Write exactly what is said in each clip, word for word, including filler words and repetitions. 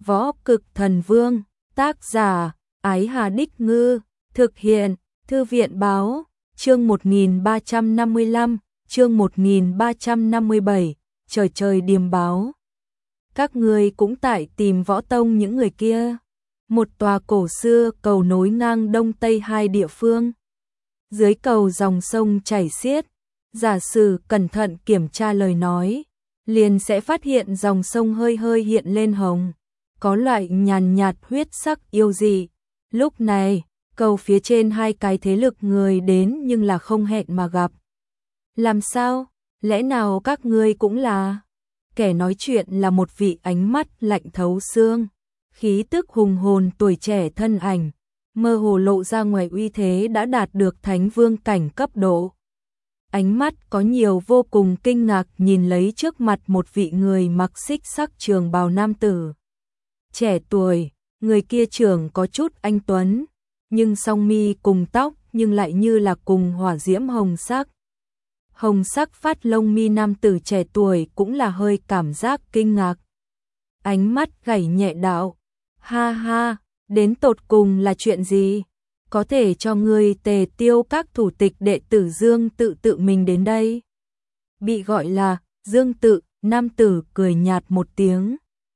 Võ Cực Thần Vương, tác giả, Ái Hà Đích Ngư, thực hiện, Thư viện Báo, chương một nghìn ba trăm năm mươi lăm, chương một nghìn ba trăm năm mươi bảy, trời trời điềm báo. Các ngươi cũng tại tìm Võ Tông những người kia. Một tòa cổ xưa cầu nối ngang đông tây hai địa phương. Dưới cầu dòng sông chảy xiết, giả sử cẩn thận kiểm tra lời nói, liền sẽ phát hiện dòng sông hơi hơi hiện lên hồng, có loại nhàn nhạt huyết sắc yêu dị. Lúc này, cầu phía trên hai cái thế lực người đến nhưng là không hẹn mà gặp. Làm sao? Lẽ nào các ngươi cũng là? Kẻ nói chuyện là một vị ánh mắt lạnh thấu xương, khí tức hùng hồn tuổi trẻ thân ảnh, mơ hồ lộ ra ngoài uy thế đã đạt được thánh vương cảnh cấp độ. Ánh mắt có nhiều vô cùng kinh ngạc nhìn lấy trước mặt một vị người mặc xích sắc trường bào nam tử. Trẻ tuổi, người kia trưởng có chút anh tuấn, nhưng song mi cùng tóc nhưng lại như là cùng hỏa diễm hồng sắc. Hồng sắc phát lông mi nam tử trẻ tuổi cũng là hơi cảm giác kinh ngạc. Ánh mắt gảy nhẹ đạo, ha ha, đến tột cùng là chuyện gì? Có thể cho ngươi Tề Tiêu các thủ tịch đệ tử Dương Tự tự mình đến đây. Bị gọi là Dương Tự, nam tử cười nhạt một tiếng.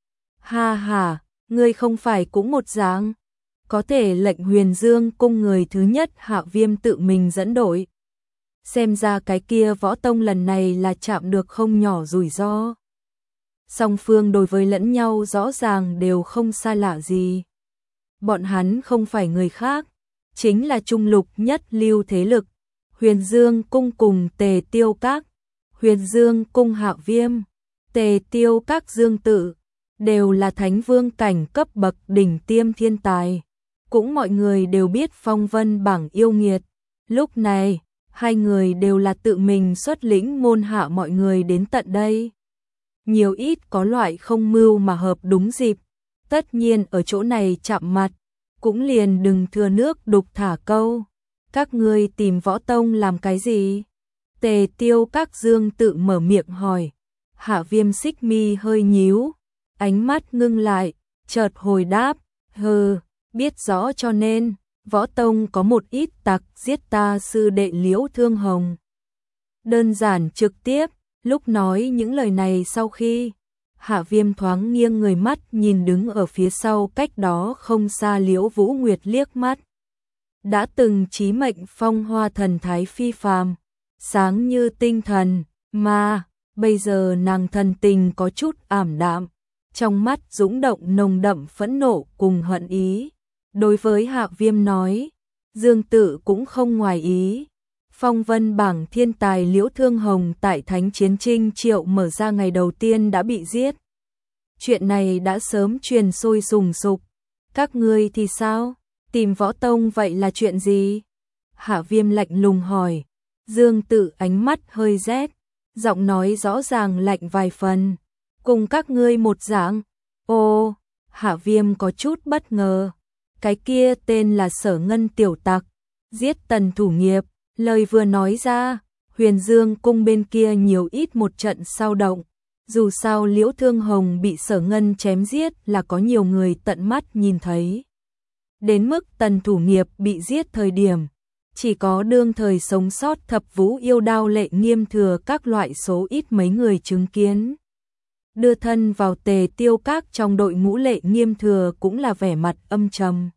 Ha ha, ngươi không phải cũng một dáng. Có thể lệnh Huyền Dương cung người thứ nhất Hạ Viêm tự mình dẫn đội. Xem ra cái kia Võ Tông lần này là chạm được không nhỏ rủi ro. Song phương đối với lẫn nhau rõ ràng đều không xa lạ gì. Bọn hắn không phải người khác, chính là trung lục nhất lưu thế lực, Huyền Dương cung cùng Tề Tiêu các. Huyền Dương cung Hạ Viêm, Tề Tiêu các Dương Tự, đều là thánh vương cảnh cấp bậc đỉnh tiêm thiên tài. Cũng mọi người đều biết phong vân bảng yêu nghiệt. Lúc này, hai người đều là tự mình xuất lĩnh môn hạ mọi người đến tận đây. Nhiều ít có loại không mưu mà hợp đúng dịp. Tất nhiên ở chỗ này chạm mặt, cũng liền đừng thừa nước đục thả câu. Các ngươi tìm Võ Tông làm cái gì? Tề Tiêu các Dương Tự mở miệng hỏi. Hạ Viêm xích mi hơi nhíu, ánh mắt ngưng lại, chợt hồi đáp, hừ, biết rõ cho nên, Võ Tông có một ít tặc giết ta sư đệ Liễu Thương Hồng. Đơn giản trực tiếp, lúc nói những lời này sau khi, Hạ Viêm thoáng nghiêng người mắt nhìn đứng ở phía sau cách đó không xa Liễu Vũ Nguyệt liếc mắt. Đã từng chí mệnh phong hoa thần thái phi phàm, sáng như tinh thần, mà bây giờ nàng thần tình có chút ảm đạm, trong mắt dũng động nồng đậm phẫn nộ cùng hận ý. Đối với Hạ Viêm nói, Dương Tự cũng không ngoài ý. Phong vân bảng thiên tài Liễu Thương Hồng tại Thánh Chiến Trinh Triệu mở ra ngày đầu tiên đã bị giết. Chuyện này đã sớm truyền sôi sùng sục. Các ngươi thì sao? Tìm Võ Tông vậy là chuyện gì? Hạ Viêm lạnh lùng hỏi. Dương Tự ánh mắt hơi rét, giọng nói rõ ràng lạnh vài phần. Cùng các ngươi một dạng. Ô, Hạ Viêm có chút bất ngờ. Cái kia tên là Sở Ngân tiểu tặc, giết Tần Thủ Nghiệp. Lời vừa nói ra, Huyền Dương cung bên kia nhiều ít một trận sao động. Dù sao Liễu Thương Hồng bị Sở Ngân chém giết là có nhiều người tận mắt nhìn thấy. Đến mức Tần Thủ Nghiệp bị giết thời điểm, chỉ có đương thời sống sót Thập Vũ Yêu Đao Lệ Nghiêm Thừa các loại số ít mấy người chứng kiến. Đưa thân vào Tề Tiêu các trong đội ngũ Lệ Nghiêm Thừa cũng là vẻ mặt âm trầm.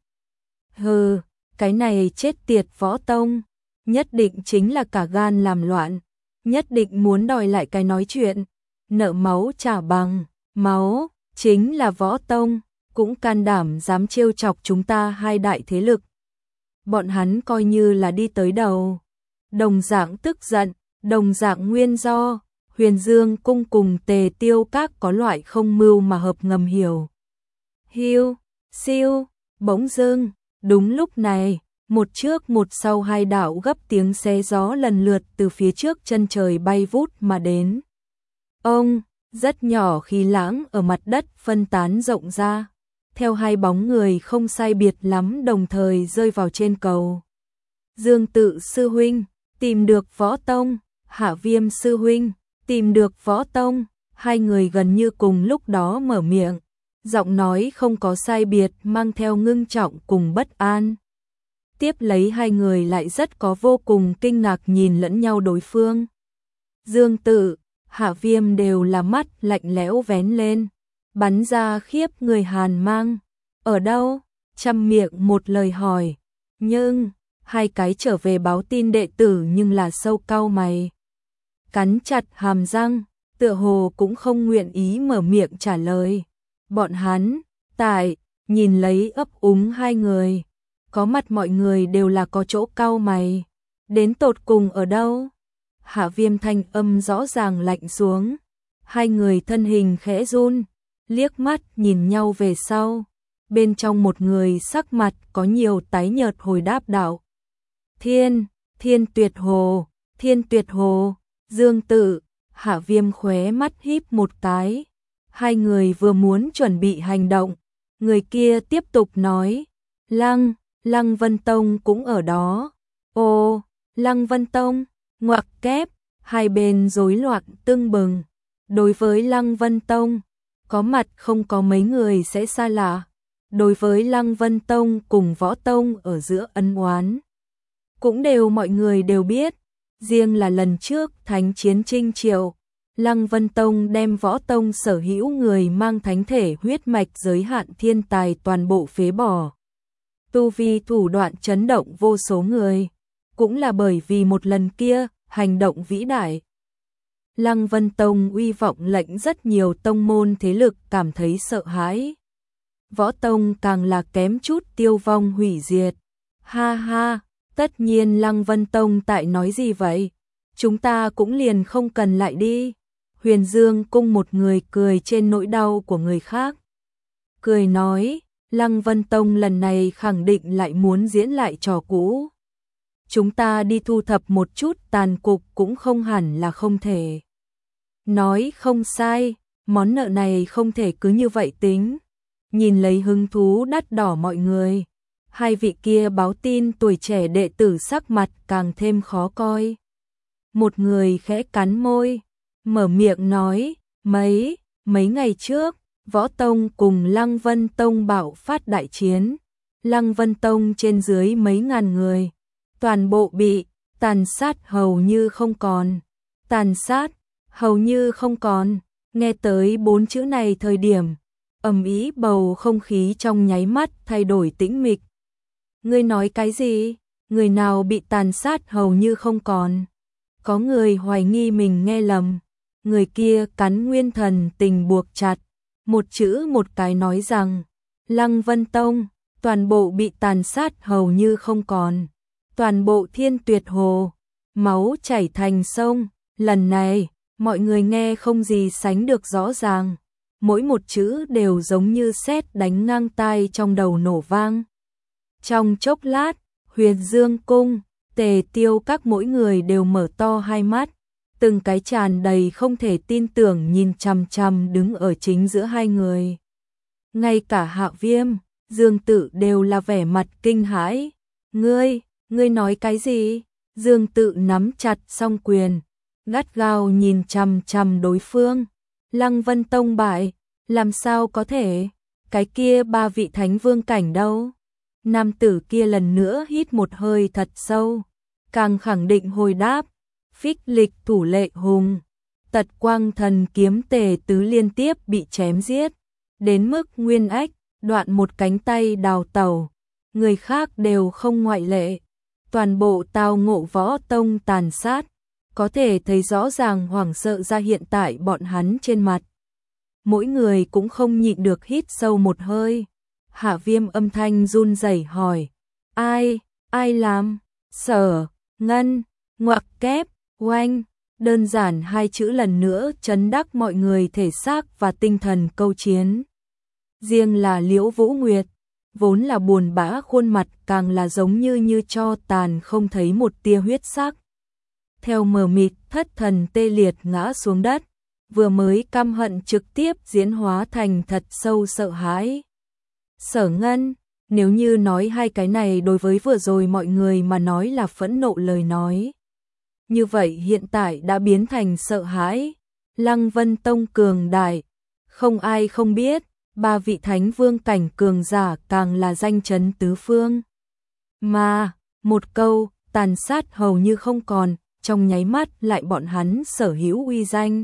Hừ, cái này chết tiệt Võ Tông, nhất định chính là cả gan làm loạn, nhất định muốn đòi lại cái nói chuyện, nợ máu trả bằng, máu, chính là Võ Tông, cũng can đảm dám trêu chọc chúng ta hai đại thế lực. Bọn hắn coi như là đi tới đầu. Đồng dạng tức giận, đồng dạng nguyên do, Huyền Dương cung cùng Tề Tiêu các có loại không mưu mà hợp ngầm hiểu. Hiu, siêu, bỗng dưng, đúng lúc này, một trước một sau hai đạo gấp tiếng xé gió lần lượt từ phía trước chân trời bay vút mà đến. Ông, rất nhỏ khí lãng ở mặt đất phân tán rộng ra, theo hai bóng người không sai biệt lắm đồng thời rơi vào trên cầu. Dương Tự sư huynh, tìm được Võ Tông. Hạ Viêm sư huynh, tìm được Võ Tông. Hai người gần như cùng lúc đó mở miệng. giọng nói không có sai biệt mang theo ngưng trọng cùng bất an. Tiếp lấy hai người lại rất có vô cùng kinh ngạc nhìn lẫn nhau đối phương. Dương Tự, Hạ Viêm đều là mắt lạnh lẽo vén lên, bắn ra khiếp người hàn mang. Ở đâu? Trăm miệng một lời hỏi. Nhưng, hai cái trở về báo tin đệ tử nhưng là sâu cau mày. Cắn chặt hàm răng, tựa hồ cũng không nguyện ý mở miệng trả lời. Bọn hắn, tại, nhìn lấy ấp úng hai người. Có mặt mọi người đều là có chỗ cau mày. Đến tột cùng ở đâu? Hạ Viêm thanh âm rõ ràng lạnh xuống. Hai người thân hình khẽ run, liếc mắt nhìn nhau về sau. Bên trong một người sắc mặt có nhiều tái nhợt hồi đáp đạo. Thiên, Thiên Tuyệt Hồ, Thiên Tuyệt Hồ, Dương Tự, Hạ Viêm khóe mắt híp một cái. Hai người vừa muốn chuẩn bị hành động, người kia tiếp tục nói, Lăng, Lăng Vân Tông cũng ở đó. Ồ, Lăng Vân Tông, ngoặc kép, hai bên rối loạn tưng bừng. Đối với Lăng Vân Tông, có mặt không có mấy người sẽ xa lạ. Đối với Lăng Vân Tông cùng Võ Tông ở giữa ân oán, cũng đều mọi người đều biết. Riêng là lần trước Thánh Chiến Trinh Triệu, Lăng Vân Tông đem Võ Tông sở hữu người mang thánh thể huyết mạch giới hạn thiên tài toàn bộ phế bỏ. Tu vi thủ đoạn chấn động vô số người, cũng là bởi vì một lần kia, hành động vĩ đại. Lăng Vân Tông uy vọng lệnh rất nhiều tông môn thế lực cảm thấy sợ hãi. Võ Tông càng là kém chút tiêu vong hủy diệt. Ha ha, tất nhiên Lăng Vân Tông tại nói gì vậy? Chúng ta cũng liền không cần lại đi. Huyền Dương Cung một người cười trên nỗi đau của người khác. Cười nói, Lăng Vân Tông lần này khẳng định lại muốn diễn lại trò cũ. Chúng ta đi thu thập một chút tàn cục cũng không hẳn là không thể. Nói không sai, món nợ này không thể cứ như vậy tính. Nhìn lấy hứng thú đắt đỏ mọi người, hai vị kia báo tin tuổi trẻ đệ tử sắc mặt càng thêm khó coi. Một người khẽ cắn môi, mở miệng nói, mấy, mấy ngày trước, Võ Tông cùng Lăng Vân Tông bạo phát đại chiến. Lăng Vân Tông trên dưới mấy ngàn người, toàn bộ bị tàn sát hầu như không còn. Tàn sát, hầu như không còn, nghe tới bốn chữ này thời điểm, ầm ĩ bầu không khí trong nháy mắt thay đổi tĩnh mịch. Ngươi nói cái gì? Người nào bị tàn sát hầu như không còn? Có người hoài nghi mình nghe lầm. Người kia cắn Nguyên Thần Tình buộc chặt, một chữ một cái nói rằng, Lăng Vân Tông, toàn bộ bị tàn sát hầu như không còn. Toàn bộ Thiên Tuyệt Hồ, máu chảy thành sông. Lần này, mọi người nghe không gì sánh được rõ ràng. Mỗi một chữ đều giống như sét đánh ngang tai trong đầu nổ vang. Trong chốc lát, Huyền Dương Cung, Tề Tiêu các mỗi người đều mở to hai mắt, từng cái tràn đầy không thể tin tưởng nhìn chằm chằm đứng ở chính giữa hai người. Ngay cả Hạ Viêm, Dương Tự đều là vẻ mặt kinh hãi. Ngươi, ngươi nói cái gì? Dương Tự nắm chặt song quyền, gắt gao nhìn chằm chằm đối phương. Lăng Vân Tông bại, làm sao có thể? Cái kia ba vị thánh vương cảnh đâu? Nam tử kia lần nữa hít một hơi thật sâu, càng khẳng định hồi đáp, Phích Lịch Thủ Lệ Hùng, Tật Quang Thần Kiếm Tề Tứ liên tiếp bị chém giết, đến mức Nguyên Ách đoạn một cánh tay đào tẩu, người khác đều không ngoại lệ, toàn bộ tao ngộ Võ Tông tàn sát, có thể thấy rõ ràng hoảng sợ ra hiện tại bọn hắn trên mặt. Mỗi người cũng không nhịn được hít sâu một hơi. Hạ Viêm âm thanh run rẩy hỏi, ai, ai làm? Sở, Ngân, ngoặc kép, oanh, đơn giản hai chữ lần nữa chấn đắc mọi người thể xác và tinh thần câu chiến. Riêng là Liễu Vũ Nguyệt, vốn là buồn bã khuôn mặt càng là giống như như tro tàn không thấy một tia huyết sắc. Theo mờ mịt thất thần tê liệt ngã xuống đất, vừa mới căm hận trực tiếp diễn hóa thành thật sâu sợ hãi. Sở Ngân, nếu như nói hai cái này đối với vừa rồi mọi người mà nói là phẫn nộ lời nói, như vậy hiện tại đã biến thành sợ hãi. Lăng Vân Tông cường đại, không ai không biết, ba vị thánh vương cảnh cường giả càng là danh chấn tứ phương. Mà, một câu, tàn sát hầu như không còn, trong nháy mắt lại bọn hắn sở hữu uy danh.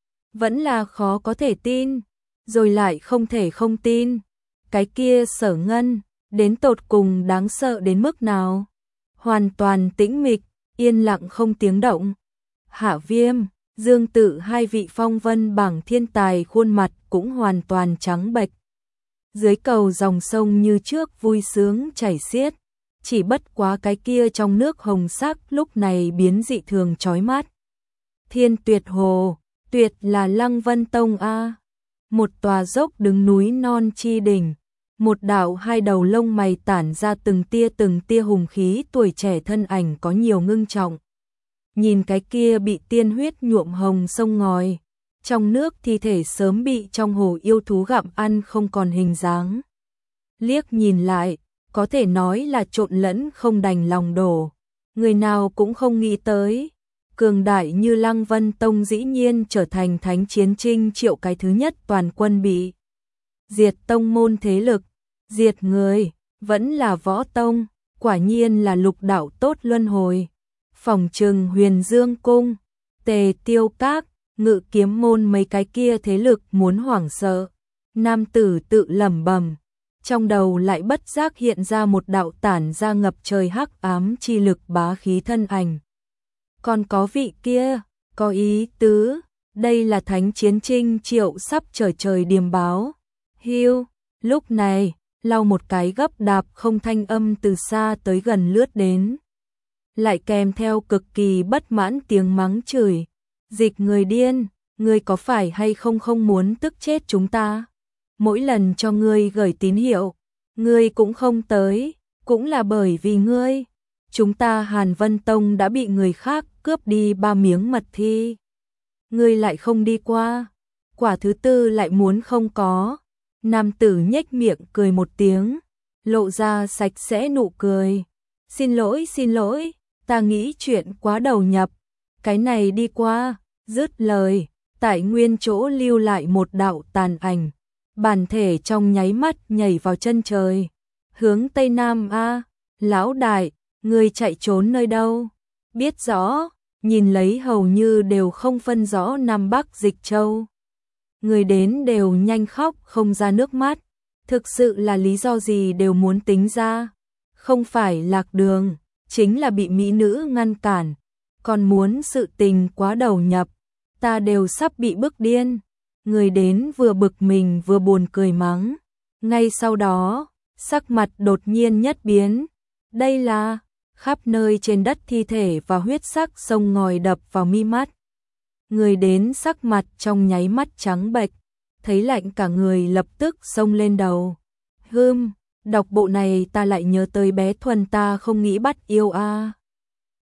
Vẫn là khó có thể tin, rồi lại không thể không tin. Cái kia Sở Ngân, đến tột cùng đáng sợ đến mức nào? Hoàn toàn tĩnh mịch, yên lặng không tiếng động. Hạ Viêm, Dương Tự hai vị phong vân bảng thiên tài khuôn mặt cũng hoàn toàn trắng bệch. Dưới cầu dòng sông như trước vui sướng chảy xiết, chỉ bất quá cái kia trong nước hồng sắc lúc này biến dị thường chói mắt. Thiên Tuyệt Hồ, tuyệt là Lăng Vân Tông a. Một tòa dốc đứng núi non chi đỉnh, một đạo hai đầu lông mày tản ra từng tia từng tia hùng khí, tuổi trẻ thân ảnh có nhiều ngưng trọng. Nhìn cái kia bị tiên huyết nhuộm hồng sông ngòi, trong nước thi thể sớm bị trong hồ yêu thú gặm ăn không còn hình dáng. Liếc nhìn lại, có thể nói là trộn lẫn không đành lòng đổ. Người nào cũng không nghĩ tới, cường đại như Lăng Vân Tông dĩ nhiên trở thành thánh chiến trinh triệu cái thứ nhất toàn quân bị diệt tông môn thế lực, diệt người, vẫn là võ tông, quả nhiên là lục đạo tốt luân hồi. Phòng trừng Huyền Dương Cung, Tề Tiêu Các, Ngự Kiếm môn mấy cái kia thế lực muốn hoảng sợ. Nam tử tự lẩm bẩm, trong đầu lại bất giác hiện ra một đạo tản ra ngập trời hắc ám chi lực bá khí thân ảnh. Còn có vị kia, có ý tứ, đây là thánh chiến trinh triệu sắp trời trời điềm báo. Hiu, lúc này, lau một cái gấp đạp không thanh âm từ xa tới gần lướt đến. Lại kèm theo cực kỳ bất mãn tiếng mắng chửi. Dịch người điên, ngươi có phải hay không không muốn tức chết chúng ta? Mỗi lần cho ngươi gửi tín hiệu, ngươi cũng không tới, cũng là bởi vì ngươi. Chúng ta Hàn Vân Tông đã bị người khác cướp đi ba miếng mật thi. Ngươi lại không đi qua, quả thứ tư lại muốn không có. Nam tử nhếch miệng cười một tiếng, lộ ra sạch sẽ nụ cười. Xin lỗi xin lỗi, ta nghĩ chuyện quá đầu nhập, cái này đi qua. Dứt lời, tại nguyên chỗ lưu lại một đạo tàn ảnh, bản thể trong nháy mắt nhảy vào chân trời, hướng Tây Nam a. Lão đại, người chạy trốn nơi đâu? Biết rõ, nhìn lấy hầu như đều không phân rõ Nam Bắc Dịch Châu. Người đến đều nhanh khóc không ra nước mắt, thực sự là lý do gì đều muốn tính ra. Không phải lạc đường, chính là bị mỹ nữ ngăn cản, còn muốn sự tình quá đầu nhập, ta đều sắp bị bức điên. Người đến vừa bực mình vừa buồn cười mắng, ngay sau đó, sắc mặt đột nhiên nhất biến. Đây là, khắp nơi trên đất thi thể và huyết sắc sông ngòi đập vào mi mắt. Người đến sắc mặt trong nháy mắt trắng bệch, thấy lạnh cả người lập tức xông lên đầu. Hừm, đọc bộ này ta lại nhớ tới bé Thuần ta không nghĩ bắt yêu a.